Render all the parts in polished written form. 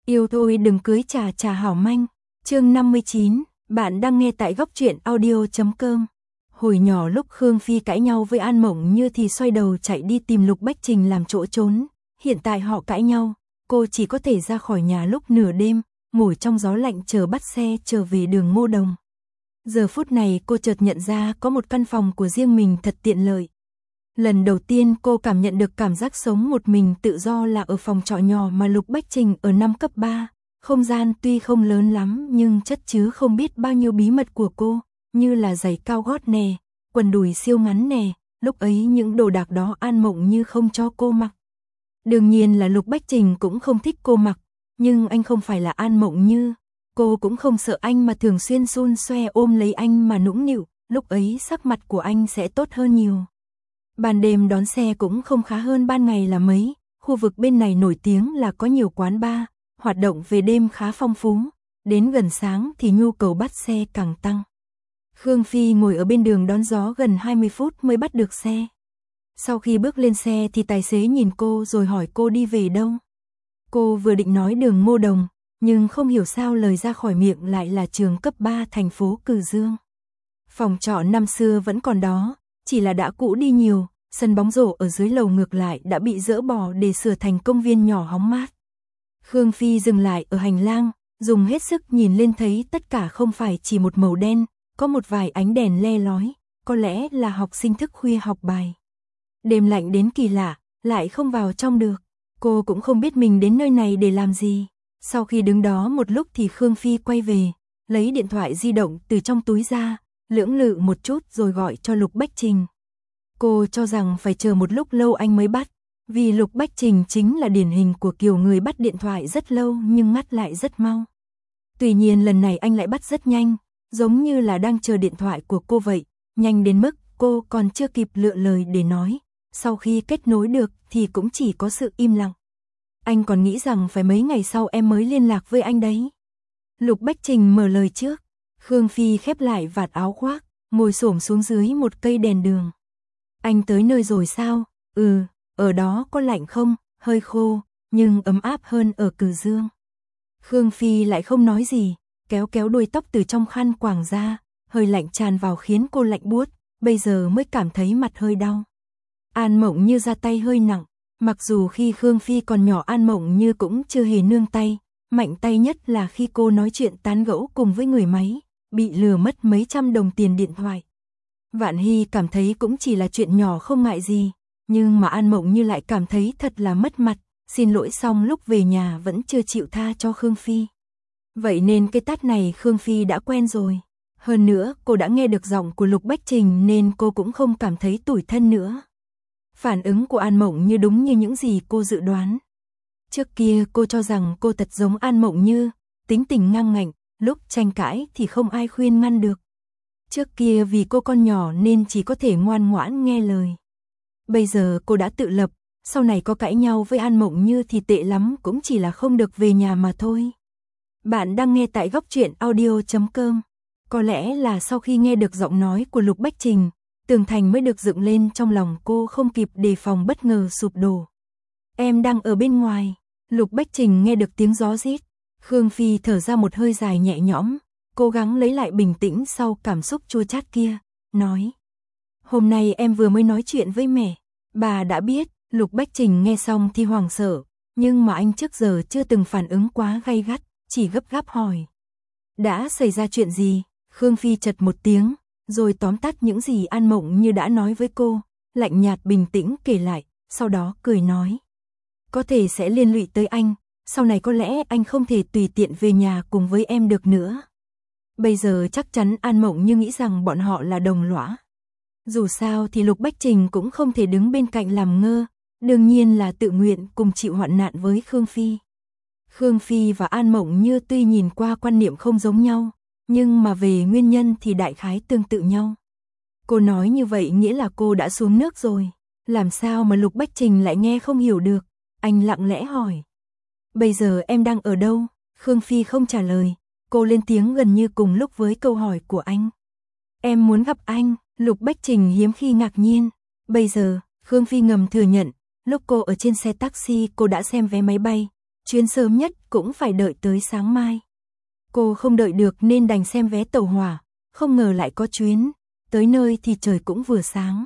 Yêu thôi đừng cưới trà trà hảo manh. Chương 59, bạn đang nghe tại góc truyện audio.com. Hồi nhỏ lúc Khương Phi cãi nhau với An Mộng Như thì xoay đầu chạy đi tìm Lục Bách Trình làm chỗ trốn. Hiện tại họ cãi nhau, cô chỉ có thể ra khỏi nhà lúc nửa đêm, ngồi trong gió lạnh chờ bắt xe trở về đường Ngô Đồng. Giờ phút này cô chợt nhận ra có một căn phòng của riêng mình thật tiện lợi. Lần đầu tiên cô cảm nhận được cảm giác sống một mình tự do là ở phòng trọ nhỏ mà Lục Bách Trình ở năm cấp 3. Không gian tuy không lớn lắm nhưng chất chứa không biết bao nhiêu bí mật của cô, như là giày cao gót nè, quần đùi siêu ngắn nè, lúc ấy những đồ đạc đó An Mộng Như không cho cô mặc. Đương nhiên là Lục Bách Trình cũng không thích cô mặc, nhưng anh không phải là An Mộng Như, cô cũng không sợ anh mà thường xuyên xun xoe ôm lấy anh mà nũng nịu, lúc ấy sắc mặt của anh sẽ tốt hơn nhiều. Ban đêm đón xe cũng không khá hơn ban ngày là mấy, khu vực bên này nổi tiếng là có nhiều quán bar, hoạt động về đêm khá phong phú, đến gần sáng thì nhu cầu bắt xe càng tăng. Khương Phi ngồi ở bên đường đón gió gần 20 phút mới bắt được xe. Sau khi bước lên xe thì tài xế nhìn cô rồi hỏi cô đi về đâu. Cô vừa định nói đường Ngô Đồng, nhưng không hiểu sao lời ra khỏi miệng lại là trường cấp 3 thành phố Cừ Dương. Phòng trọ năm xưa vẫn còn đó, chỉ là đã cũ đi nhiều, sân bóng rổ ở dưới lầu ngược lại đã bị dỡ bỏ để sửa thành công viên nhỏ hóng mát. Khương Phi dừng lại ở hành lang, dùng hết sức nhìn lên thấy tất cả không phải chỉ một màu đen, có một vài ánh đèn le lói, có lẽ là học sinh thức khuya học bài. Đêm lạnh đến kỳ lạ, lại không vào trong được, cô cũng không biết mình đến nơi này để làm gì. Sau khi đứng đó một lúc thì Khương Phi quay về, lấy điện thoại di động từ trong túi ra, lưỡng lự một chút rồi gọi cho Lục Bách Trình. Cô cho rằng phải chờ một lúc lâu anh mới bắt, vì Lục Bách Trình chính là điển hình của kiểu người bắt điện thoại rất lâu nhưng ngắt lại rất mau. Tuy nhiên lần này anh lại bắt rất nhanh, giống như là đang chờ điện thoại của cô vậy, nhanh đến mức cô còn chưa kịp lựa lời để nói, sau khi kết nối được thì cũng chỉ có sự im lặng. Anh còn nghĩ rằng phải mấy ngày sau em mới liên lạc với anh đấy. Lục Bách Trình mở lời trước. Khương Phi khép lại vạt áo khoác, ngồi xổm xuống dưới một cây đèn đường. Anh tới nơi rồi sao? Ừ, ở đó có lạnh không? Hơi khô, nhưng ấm áp hơn ở Cừ Dương. Khương Phi lại không nói gì, kéo kéo đuôi tóc từ trong khăn quàng ra, hơi lạnh tràn vào khiến cô lạnh buốt, bây giờ mới cảm thấy mặt hơi đau. An Mộng Như ra tay hơi nặng, mặc dù khi Khương Phi còn nhỏ An Mộng Như cũng chưa hề nương tay, mạnh tay nhất là khi cô nói chuyện tán gẫu cùng với người máy, bị lừa mất mấy trăm đồng tiền điện thoại. Vạn Hy cảm thấy cũng chỉ là chuyện nhỏ không ngại gì, nhưng mà An Mộng Như lại cảm thấy thật là mất mặt, xin lỗi xong lúc về nhà vẫn chưa chịu tha cho Khương Phi. Vậy nên cái tát này Khương Phi đã quen rồi. Hơn nữa cô đã nghe được giọng của Lục Bách Trình nên cô cũng không cảm thấy tủi thân nữa. Phản ứng của An Mộng Như đúng như những gì cô dự đoán. Trước kia cô cho rằng cô thật giống An Mộng Như, tính tình ngang ngạnh, lúc tranh cãi thì không ai khuyên ngăn được. Trước kia vì cô con nhỏ nên chỉ có thể ngoan ngoãn nghe lời. Bây giờ cô đã tự lập, sau này có cãi nhau với An Mộng Như thì tệ lắm cũng chỉ là không được về nhà mà thôi. Bạn đang nghe tại góc truyện audio.com. Có lẽ là sau khi nghe được giọng nói của Lục Bách Trình, tường thành mới được dựng lên trong lòng cô không kịp đề phòng bất ngờ sụp đổ. Em đang ở bên ngoài. Lục Bách Trình nghe được tiếng gió rít. Khương Phi thở ra một hơi dài nhẹ nhõm, cố gắng lấy lại bình tĩnh sau cảm xúc chua chát kia, nói. Hôm nay em vừa mới nói chuyện với mẹ, bà đã biết. Lục Bách Trình nghe xong thì hoảng sợ, nhưng mà anh trước giờ chưa từng phản ứng quá gay gắt, chỉ gấp gáp hỏi. Đã xảy ra chuyện gì? Khương Phi chật một tiếng, rồi tóm tắt những gì An Mộng Như đã nói với cô, lạnh nhạt bình tĩnh kể lại, sau đó cười nói. Có thể sẽ liên lụy tới anh, sau này có lẽ anh không thể tùy tiện về nhà cùng với em được nữa. Bây giờ chắc chắn An Mộng Như nghĩ rằng bọn họ là đồng lõa. Dù sao thì Lục Bách Trình cũng không thể đứng bên cạnh làm ngơ, đương nhiên là tự nguyện cùng chịu hoạn nạn với Khương Phi. Khương Phi và An Mộng Như tuy nhìn qua quan niệm không giống nhau, nhưng mà về nguyên nhân thì đại khái tương tự nhau. Cô nói như vậy nghĩa là cô đã xuống nước rồi, làm sao mà Lục Bách Trình lại nghe không hiểu được, anh lặng lẽ hỏi. Bây giờ em đang ở đâu? Khương Phi không trả lời, cô lên tiếng gần như cùng lúc với câu hỏi của anh. Em muốn gặp anh. Lục Bách Trình hiếm khi ngạc nhiên. Bây giờ, Khương Phi ngầm thừa nhận, lúc cô ở trên xe taxi cô đã xem vé máy bay, chuyến sớm nhất cũng phải đợi tới sáng mai. Cô không đợi được nên đành xem vé tàu hỏa, không ngờ lại có chuyến, tới nơi thì trời cũng vừa sáng.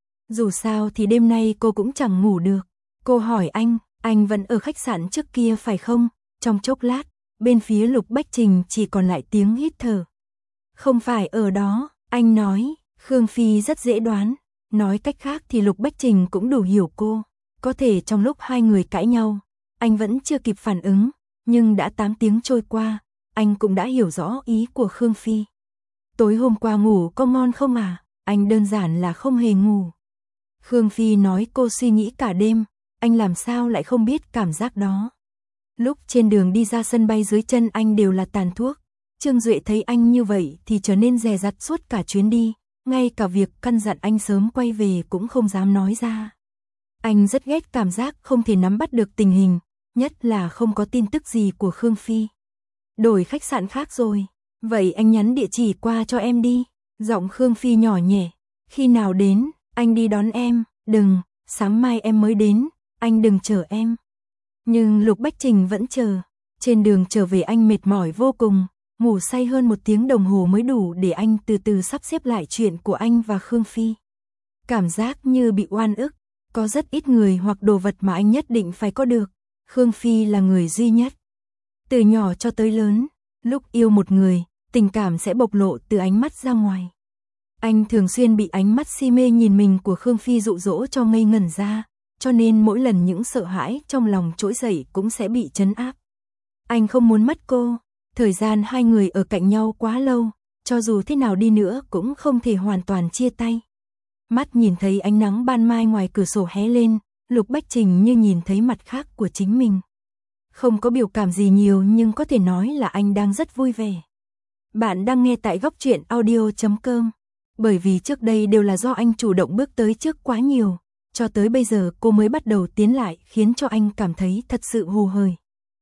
Dù sao thì đêm nay cô cũng chẳng ngủ được. Cô hỏi anh vẫn ở khách sạn trước kia phải không? Trong chốc lát, bên phía Lục Bách Trình chỉ còn lại tiếng hít thở. Không phải ở đó, anh nói. Khương Phi rất dễ đoán, nói cách khác thì Lục Bách Trình cũng đủ hiểu cô. Có thể trong lúc hai người cãi nhau, anh vẫn chưa kịp phản ứng, nhưng đã 8 tiếng trôi qua, anh cũng đã hiểu rõ ý của Khương Phi. Tối hôm qua ngủ có ngon không à? Anh đơn giản là không hề ngủ. Khương Phi nói cô suy nghĩ cả đêm, anh làm sao lại không biết cảm giác đó. Lúc trên đường đi ra sân bay dưới chân anh đều là tàn thuốc. Trương Duệ thấy anh như vậy thì trở nên dè dặt suốt cả chuyến đi, ngay cả việc căn dặn anh sớm quay về cũng không dám nói ra. Anh rất ghét cảm giác không thể nắm bắt được tình hình, nhất là không có tin tức gì của Khương Phi. Đổi khách sạn khác rồi, vậy anh nhắn địa chỉ qua cho em đi. Giọng Khương Phi nhỏ nhẹ, khi nào đến, anh đi đón em, đừng, sáng mai em mới đến, anh đừng chờ em. Nhưng Lục Bách Trình vẫn chờ, trên đường trở về anh mệt mỏi vô cùng, ngủ say hơn 1 tiếng đồng hồ mới đủ để anh từ từ sắp xếp lại chuyện của anh và Khương Phi. Cảm giác như bị oan ức, có rất ít người hoặc đồ vật mà anh nhất định phải có được, Khương Phi là người duy nhất. Từ nhỏ cho tới lớn, lúc yêu một người, tình cảm sẽ bộc lộ từ ánh mắt ra ngoài. Anh thường xuyên bị ánh mắt si mê nhìn mình của Khương Phi dụ dỗ cho ngây ngẩn ra, cho nên mỗi lần những sợ hãi trong lòng trỗi dậy cũng sẽ bị trấn áp. Anh không muốn mất cô, thời gian hai người ở cạnh nhau quá lâu, cho dù thế nào đi nữa cũng không thể hoàn toàn chia tay. Mắt nhìn thấy ánh nắng ban mai ngoài cửa sổ hé lên, Lục Bách Trình như nhìn thấy mặt khác của chính mình. Không có biểu cảm gì nhiều nhưng có thể nói là anh đang rất vui vẻ. Bạn đang nghe tại Góc Truyện Audio.com. Bởi vì trước đây đều là do anh chủ động bước tới trước quá nhiều, cho tới bây giờ cô mới bắt đầu tiến lại khiến cho anh cảm thấy thật sự hù hời.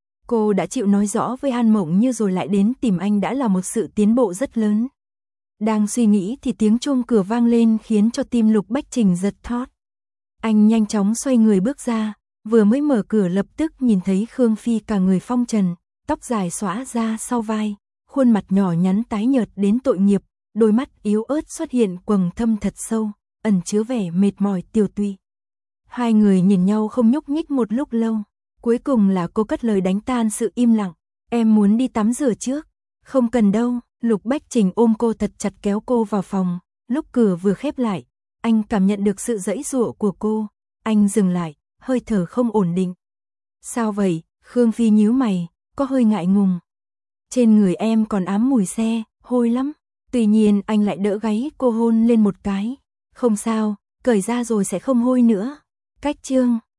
Cô đã chịu nói rõ với An Mộng Như rồi lại đến tìm anh đã là một sự tiến bộ rất lớn. Đang suy nghĩ thì tiếng chuông cửa vang lên khiến cho tim Lục Bách Trình giật thót. Anh nhanh chóng xoay người bước ra, vừa mới mở cửa lập tức nhìn thấy Khương Phi cả người phong trần, tóc dài xõa ra sau vai, khuôn mặt nhỏ nhắn tái nhợt đến tội nghiệp, đôi mắt yếu ớt xuất hiện quầng thâm thật sâu, ẩn chứa vẻ mệt mỏi tiều tụy. Hai người nhìn nhau không nhúc nhích một lúc lâu, cuối cùng là cô cất lời đánh tan sự im lặng, em muốn đi tắm rửa trước. Không cần đâu, Lục Bách Trình ôm cô thật chặt kéo cô vào phòng, lúc cửa vừa khép lại, anh cảm nhận được sự giãy giụa của cô, anh dừng lại, hơi thở không ổn định. Sao vậy? Khương Phi nhíu mày, có hơi ngại ngùng. Trên người em còn ám mùi xe, hôi lắm. Tuy nhiên anh lại đỡ gáy cô hôn lên một cái. Không sao, cởi ra rồi sẽ không hôi nữa. Cách chương